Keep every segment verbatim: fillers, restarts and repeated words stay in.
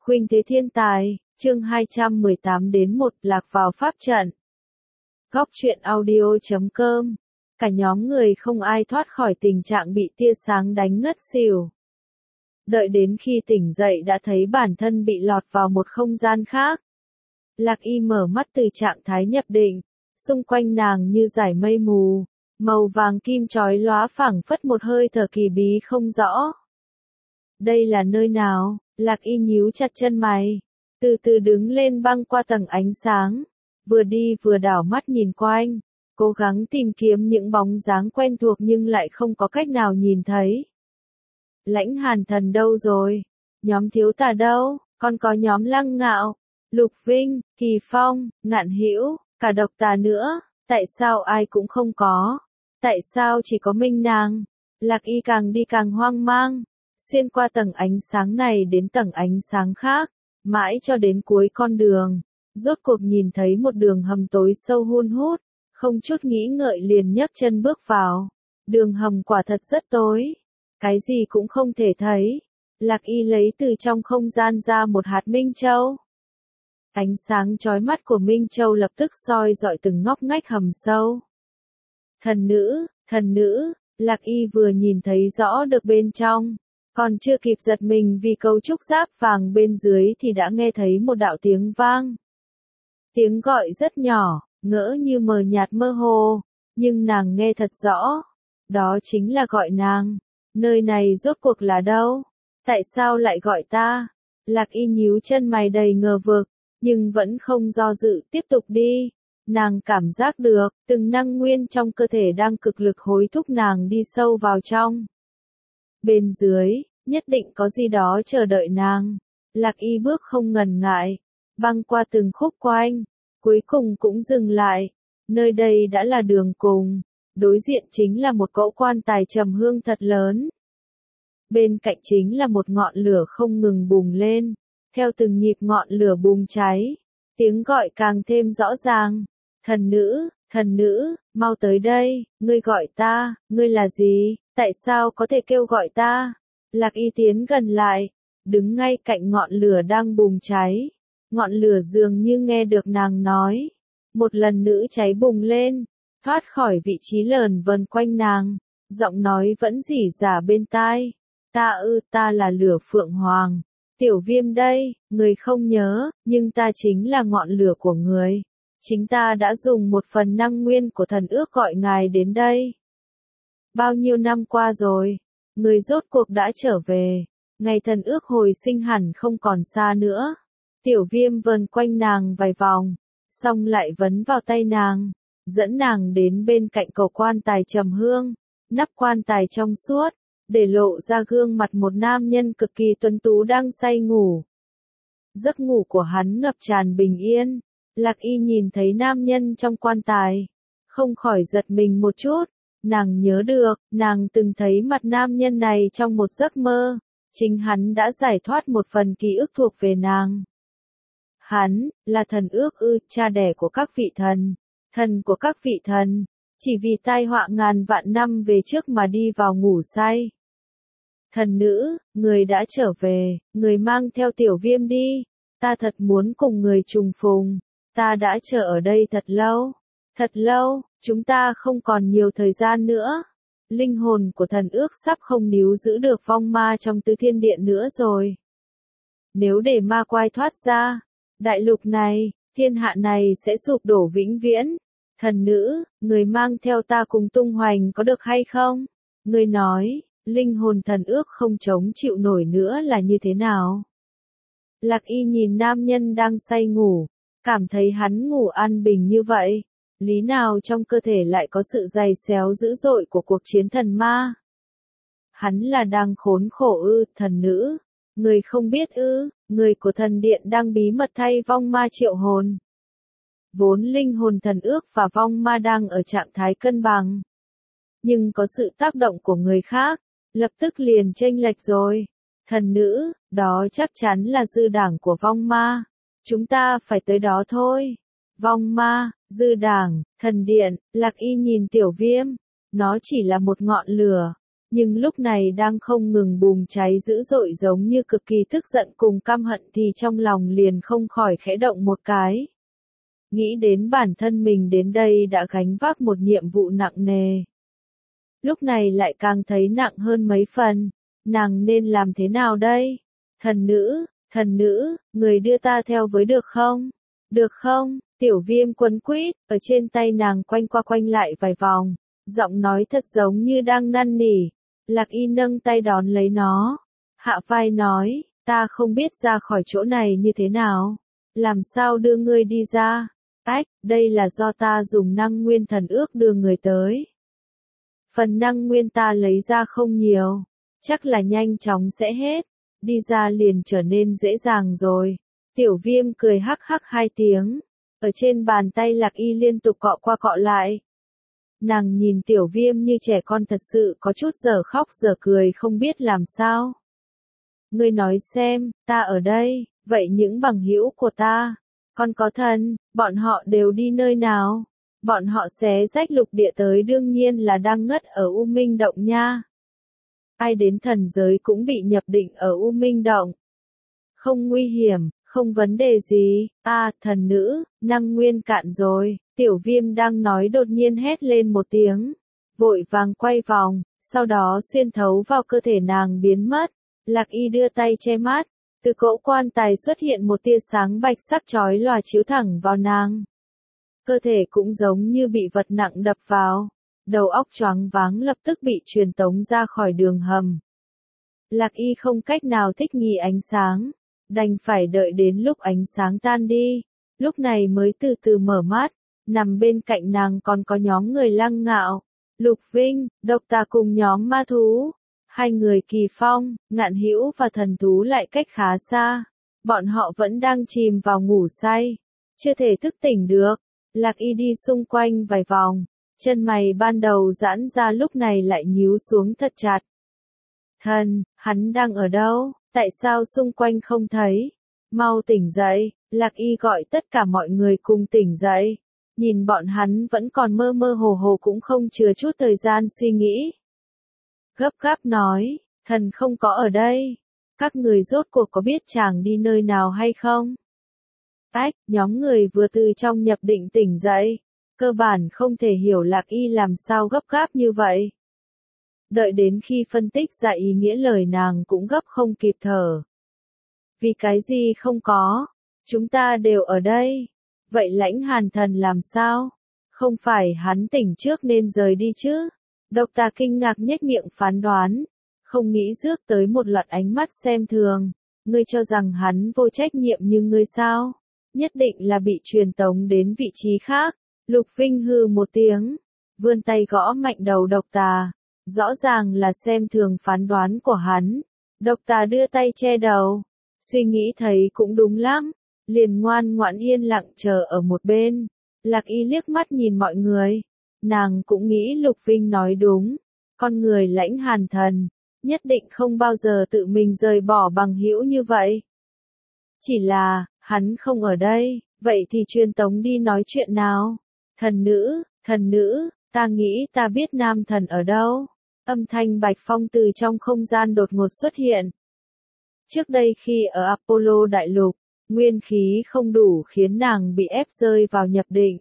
Khuynh thế thiên tài, chương hai trăm mười tám đến một lạc vào pháp trận. Góc truyện audio chấm com. Cả nhóm người không ai thoát khỏi tình trạng bị tia sáng đánh ngất xỉu. Đợi đến khi tỉnh dậy đã thấy bản thân bị lọt vào một không gian khác. Lạc Y mở mắt từ trạng thái nhập định, xung quanh nàng như dải mây mù, màu vàng kim chói lóa phảng phất một hơi thở kỳ bí không rõ. Đây là nơi nào? Lạc Y nhíu chặt chân mày, từ từ đứng lên băng qua tầng ánh sáng, vừa đi vừa đảo mắt nhìn quanh, cố gắng tìm kiếm những bóng dáng quen thuộc nhưng lại không có cách nào nhìn thấy. Lãnh Hàn Thần đâu rồi? Nhóm Thiếu Tà đâu? Còn có nhóm Lăng Ngạo, Lục Vinh, Kỳ Phong, Ngạn Hữu, cả Độc Tà nữa, tại sao ai cũng không có? Tại sao chỉ có mình nàng? Lạc Y càng đi càng hoang mang, xuyên qua tầng ánh sáng này đến tầng ánh sáng khác, mãi cho đến cuối con đường, rốt cuộc nhìn thấy một đường hầm tối sâu hun hút, không chút nghĩ ngợi liền nhấc chân bước vào. Đường hầm quả thật rất tối, cái gì cũng không thể thấy. Lạc Y lấy từ trong không gian ra một hạt minh châu. Ánh sáng chói mắt của minh châu lập tức soi rọi từng ngóc ngách hầm sâu. Thần nữ, thần nữ, Lạc Y vừa nhìn thấy rõ được bên trong, còn chưa kịp giật mình vì cấu trúc giáp vàng bên dưới thì đã nghe thấy một đạo tiếng vang. Tiếng gọi rất nhỏ, ngỡ như mờ nhạt mơ hồ, nhưng nàng nghe thật rõ. Đó chính là gọi nàng. Nơi này rốt cuộc là đâu? Tại sao lại gọi ta? Lạc Y nhíu chân mày đầy ngờ vực, nhưng vẫn không do dự tiếp tục đi. Nàng cảm giác được, từng năng nguyên trong cơ thể đang cực lực hối thúc nàng đi sâu vào trong. Bên dưới, nhất định có gì đó chờ đợi nàng. Lạc Y bước không ngần ngại, băng qua từng khúc quanh, cuối cùng cũng dừng lại. Nơi đây đã là đường cùng, đối diện chính là một cỗ quan tài trầm hương thật lớn. Bên cạnh chính là một ngọn lửa không ngừng bùng lên, theo từng nhịp ngọn lửa bùng cháy, tiếng gọi càng thêm rõ ràng. Thần nữ, thần nữ, mau tới đây, ngươi gọi ta, ngươi là gì, tại sao có thể kêu gọi ta? Lạc Y tiến gần lại, đứng ngay cạnh ngọn lửa đang bùng cháy. Ngọn lửa dường như nghe được nàng nói. Một lần nữ cháy bùng lên, thoát khỏi vị trí lờn vờn quanh nàng, giọng nói vẫn rỉ rả bên tai. Ta ư, ta là lửa Phượng Hoàng, Tiểu Viêm đây, người không nhớ, nhưng ta chính là ngọn lửa của người. Chính ta đã dùng một phần năng nguyên của thần ước gọi ngài đến đây. Bao nhiêu năm qua rồi, người rốt cuộc đã trở về, ngày thần ước hồi sinh hẳn không còn xa nữa. Tiểu Viêm vờn quanh nàng vài vòng, xong lại vấn vào tay nàng, dẫn nàng đến bên cạnh cầu quan tài trầm hương. Nắp quan tài trong suốt, để lộ ra gương mặt một nam nhân cực kỳ tuấn tú đang say ngủ. Giấc ngủ của hắn ngập tràn bình yên. Lạc Y nhìn thấy nam nhân trong quan tài, không khỏi giật mình một chút. Nàng nhớ được, nàng từng thấy mặt nam nhân này trong một giấc mơ. Chính hắn đã giải thoát một phần ký ức thuộc về nàng. Hắn, là thần ước ư, cha đẻ của các vị thần, thần của các vị thần, chỉ vì tai họa ngàn vạn năm về trước mà đi vào ngủ say. Thần nữ, người đã trở về, người mang theo Tiểu Viêm đi, ta thật muốn cùng người trùng phùng, ta đã chờ ở đây thật lâu, thật lâu, chúng ta không còn nhiều thời gian nữa. Linh hồn của thần ước sắp không níu giữ được vong ma trong Tứ Thiên Điện nữa rồi. Nếu để ma quái thoát ra, đại lục này, thiên hạ này sẽ sụp đổ vĩnh viễn. Thần nữ, người mang theo ta cùng tung hoành có được hay không? Người nói, linh hồn thần ước không chống chịu nổi nữa là như thế nào? Lạc Y nhìn nam nhân đang say ngủ, cảm thấy hắn ngủ an bình như vậy. Lý nào trong cơ thể lại có sự dày xéo dữ dội của cuộc chiến thần ma? Hắn là đang khốn khổ ư, thần nữ? Người không biết ư, người của thần điện đang bí mật thay vong ma triệu hồn. Vốn linh hồn thần ước và vong ma đang ở trạng thái cân bằng. Nhưng có sự tác động của người khác, lập tức liền chênh lệch rồi. Thần nữ, đó chắc chắn là dư đảng của vong ma. Chúng ta phải tới đó thôi. Vong ma, dư đảng, thần điện, Lạc Y nhìn Tiểu Viêm. Nó chỉ là một ngọn lửa, nhưng lúc này đang không ngừng bùng cháy dữ dội giống như cực kỳ tức giận cùng căm hận thì trong lòng liền không khỏi khẽ động một cái. Nghĩ đến bản thân mình đến đây đã gánh vác một nhiệm vụ nặng nề. Lúc này lại càng thấy nặng hơn mấy phần, nàng nên làm thế nào đây? Thần nữ, thần nữ, người đưa ta theo với được không? Được không? Tiểu Viêm quấn quýt, ở trên tay nàng quanh qua quanh lại vài vòng, giọng nói thật giống như đang năn nỉ. Lạc Y nâng tay đón lấy nó, hạ vai nói, ta không biết ra khỏi chỗ này như thế nào, làm sao đưa ngươi đi ra? Ách, đây là do ta dùng năng nguyên thần ước đưa người tới. Phần năng nguyên ta lấy ra không nhiều, chắc là nhanh chóng sẽ hết, đi ra liền trở nên dễ dàng rồi. Tiểu Viêm cười hắc hắc hai tiếng, ở trên bàn tay Lạc Y liên tục cọ qua cọ lại. Nàng nhìn Tiểu Viêm như trẻ con thật sự có chút giờ khóc giờ cười không biết làm sao. Ngươi nói xem, ta ở đây, vậy những bằng hữu của ta, còn có thần, bọn họ đều đi nơi nào? Bọn họ xé rách lục địa tới đương nhiên là đang ngất ở U Minh Động nha. Ai đến thần giới cũng bị nhập định ở U Minh Động. Không nguy hiểm, không vấn đề gì. À, thần nữ, năng nguyên cạn rồi. Tiểu Viêm đang nói đột nhiên hét lên một tiếng, vội vàng quay vòng, sau đó xuyên thấu vào cơ thể nàng biến mất. Lạc Y đưa tay che mắt, từ cỗ quan tài xuất hiện một tia sáng bạch sắc chói lòa chiếu thẳng vào nàng. Cơ thể cũng giống như bị vật nặng đập vào, đầu óc choáng váng lập tức bị truyền tống ra khỏi đường hầm. Lạc Y không cách nào thích nghi ánh sáng, đành phải đợi đến lúc ánh sáng tan đi, lúc này mới từ từ mở mắt. Nằm bên cạnh nàng còn có nhóm người Lăng Ngạo, Lục Vinh, Độc Tà cùng nhóm ma thú. Hai người Kỳ Phong, Ngạn Hữu và thần thú lại cách khá xa. Bọn họ vẫn đang chìm vào ngủ say, chưa thể thức tỉnh được. Lạc Y đi xung quanh vài vòng, chân mày ban đầu giãn ra lúc này lại nhíu xuống thật chặt. Thần, hắn đang ở đâu? Tại sao xung quanh không thấy? Mau tỉnh dậy, Lạc Y gọi tất cả mọi người cùng tỉnh dậy. Nhìn bọn hắn vẫn còn mơ mơ hồ hồ cũng không chừa chút thời gian suy nghĩ. Gấp gáp nói, thần không có ở đây. Các người rốt cuộc có biết chàng đi nơi nào hay không? Ách, nhóm người vừa từ trong nhập định tỉnh dậy, cơ bản không thể hiểu Lạc Y làm sao gấp gáp như vậy. Đợi đến khi phân tích ra ý nghĩa lời nàng cũng gấp không kịp thở. Vì cái gì không có? Chúng ta đều ở đây. Vậy Lãnh Hàn Thần làm sao? Không phải hắn tỉnh trước nên rời đi chứ? Độc Tà kinh ngạc nhếch miệng phán đoán, không nghĩ rước tới một loạt ánh mắt xem thường. Ngươi cho rằng hắn vô trách nhiệm như ngươi sao? Nhất định là bị truyền tống đến vị trí khác. Lục Vinh hừ một tiếng, vươn tay gõ mạnh đầu Độc Tà, rõ ràng là xem thường phán đoán của hắn. Độc Tà đưa tay che đầu, suy nghĩ thấy cũng đúng lắm, liền ngoan ngoãn yên lặng chờ ở một bên. Lạc Y liếc mắt nhìn mọi người, nàng cũng nghĩ Lục Vinh nói đúng, con người Lãnh Hàn Thần, nhất định không bao giờ tự mình rời bỏ bằng hữu như vậy. Chỉ là, hắn không ở đây, vậy thì truyền tống đi nói chuyện nào? Thần nữ, thần nữ, ta nghĩ ta biết nam thần ở đâu? Âm thanh Bạch Phong từ trong không gian đột ngột xuất hiện. Trước đây khi ở Apollo Đại Lục, nguyên khí không đủ khiến nàng bị ép rơi vào nhập định.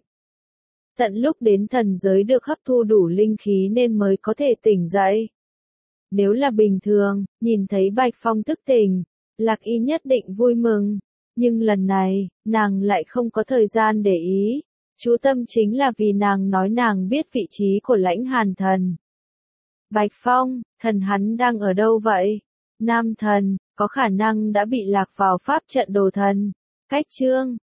Tận lúc đến thần giới được hấp thu đủ linh khí nên mới có thể tỉnh dậy. Nếu là bình thường, nhìn thấy Bạch Phong thức tỉnh, Lạc Y nhất định vui mừng. Nhưng lần này, nàng lại không có thời gian để ý. Chú tâm chính là vì nàng nói nàng biết vị trí của Lãnh Hàn Thần. Bạch Phong, thần hắn đang ở đâu vậy? Nam thần, có khả năng đã bị lạc vào pháp trận đồ thần. Cách chương